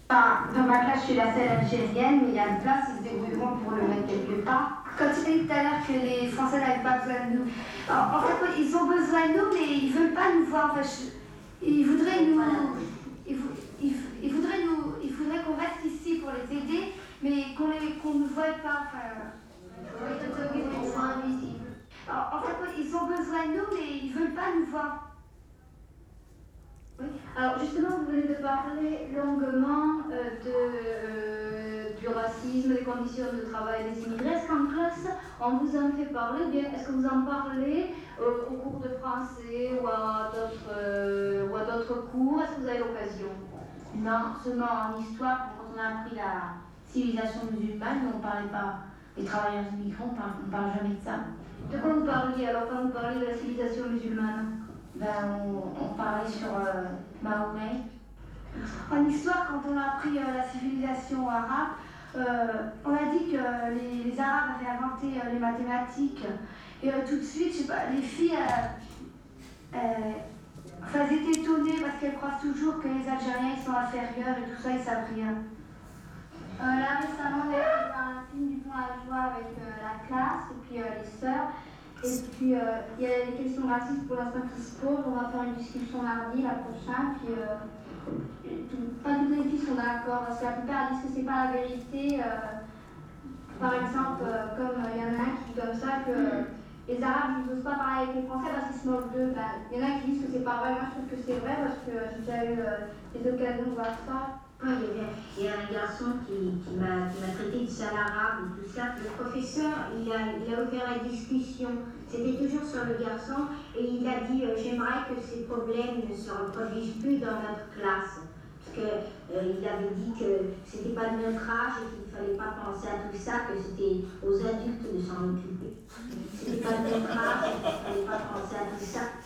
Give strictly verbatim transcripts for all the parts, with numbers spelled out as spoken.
Enfin, dans ma classe, je suis la seule algérienne, mais il y a une place, ils se débrouilleront pour le mettre quelque part. Quand tu as dit tout à l'heure que les Français n'avaient pas besoin de nous, en, en fait, ils ont besoin de nous, mais ils ne veulent pas nous voir. Enfin, je, ils voudraient nous, ils, ils, ils voudraient nous, ils voudraient qu'on reste ici pour les aider, mais qu'on qu'on ne voit pas. Enfin, ils sont invisibles. En, en fait, ils ont besoin de nous, mais ils ne veulent pas nous voir. Oui. Alors justement, vous venez de parler longuement euh, de, euh, du racisme, des conditions de travail des immigrés. Est-ce qu'en classe, on vous en fait parler bien? Est-ce que vous en parlez euh, au cours de français ou à d'autres euh, ou à d'autres cours? Est-ce que vous avez l'occasion? Non, seulement en histoire, quand on a appris la civilisation musulmane, on ne parlait pas des travailleurs immigrants, on ne parle jamais de ça. De quoi vous parliez alors quand vous parliez de la civilisation musulmane? Ben, on, on parlait sur euh, Mahomet. En histoire, quand on a appris euh, la civilisation arabe, euh, on a dit que les, les Arabes avaient inventé euh, les mathématiques. Et euh, tout de suite, je sais pas, les filles, euh, euh, enfin, elles étaient étonnées parce qu'elles croient toujours que les Algériens ils sont inférieurs et tout ça, ils savent rien. Euh, là, récemment, on a fait un film du point à joie avec euh, la classe et puis euh, les sœurs. Et puis, euh, il y a les questions racistes pour l'instant qui se posent. On va faire une discussion mardi, la prochaine. Puis, euh, tout, pas toutes les filles sont d'accord, parce que la plupart disent que c'est pas la vérité. Euh, par exemple, euh, comme il euh, y en a un qui dit comme ça que euh, les Arabes n'osent pas parler avec les Français parce qu'ils se moquent d'eux. Ben, il y en a qui disent que c'est pas vrai. Moi, je trouve que c'est vrai parce que j'ai déjà eu euh, des occasions de voir ça. Il y, avait, il y a un garçon qui, qui m'a traité de sale arabe et tout ça. Le professeur, il a, il a ouvert la discussion. C'était toujours sur le garçon et il a dit euh, j'aimerais que ces problèmes ne se reproduisent plus dans notre classe. Parce qu'il euh, avait dit que c'était pas de notre âge et qu'il ne fallait pas penser à tout ça, que c'était aux adultes de s'en occuper. C'était pas de notre âge et qu'il ne fallait pas penser à tout ça.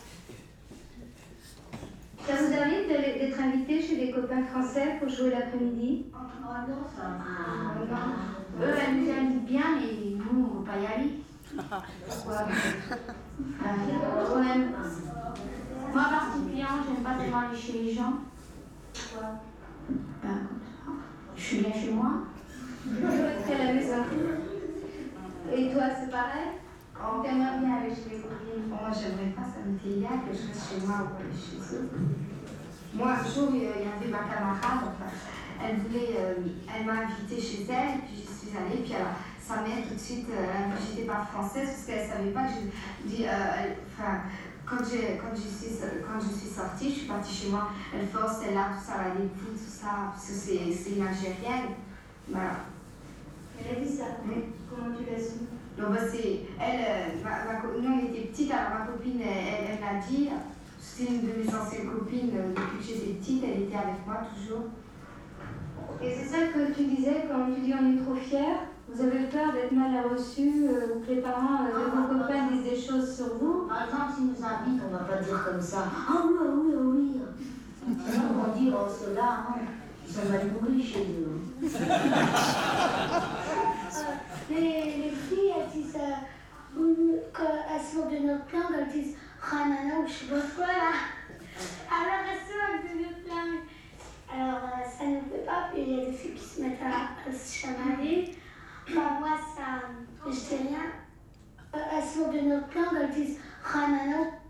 Ça vous arrive d'être invité chez des copains français pour jouer l'après-midi? Oh non, ça ah, non. Eux, elles nous invitent bien, mais nous, on ne va pas y aller. Pourquoi? euh, on aime... Moi, particulièrement, j'aime pas tellement aller chez les gens. Pourquoi? Ben, comme ça. Je suis bien chez moi. Je resterai à la maison. Et toi, c'est pareil? Oh. T'aimerais bien aller chez les copines? Bon, moi, j'aimerais pas, ça me fait bien que je reste chez moi ou aller chez eux. Moi, un jour, il y avait ma camarade, enfin, elle voulait, euh, elle m'a invitée chez elle, puis j'y suis allée, puis alors, sa mère, tout de suite, euh, elle m'a dit que j'étais pas française, parce qu'elle savait pas que je dis, euh, enfin, quand, quand, je suis, quand je suis sortie, je suis partie chez moi, elle force, elle a tout ça, elle a des coups, tout ça, parce que c'est une Algérienne. Voilà. Elle a dit ça? Oui. Comment tu l'as su? Donc, bah, c'est, elle, euh, ma, ma, nous, on était petites, alors ma copine, elle, elle l'a dit. C'est une de mes anciennes copines, euh, depuis que j'étais petite, elle était avec moi toujours. Et c'est ça que tu disais quand tu dis on est trop fiers? Vous avez peur d'être mal reçus euh, ou que les parents euh, de vos copains disent des choses sur vous? Par exemple, s'ils nous invitent, on ne va pas dire comme ça. Ah oui, ah oui, ah oui. Sinon, on va dire, oh, ceux-là, hein, ils sont mal nourris chez eux. les, les filles, elles disent, euh, quand elles se moquent de notre langue, elles disent Ranana ou je sais pas quoi là. Alors elles se moquent de notre langue. Alors euh, ça ne fait pas, puis il y a des filles qui se mettent à, à se chamailler. Enfin, moi, ça, je sais rien. Elles se moquent de notre langue, elles disent Ranana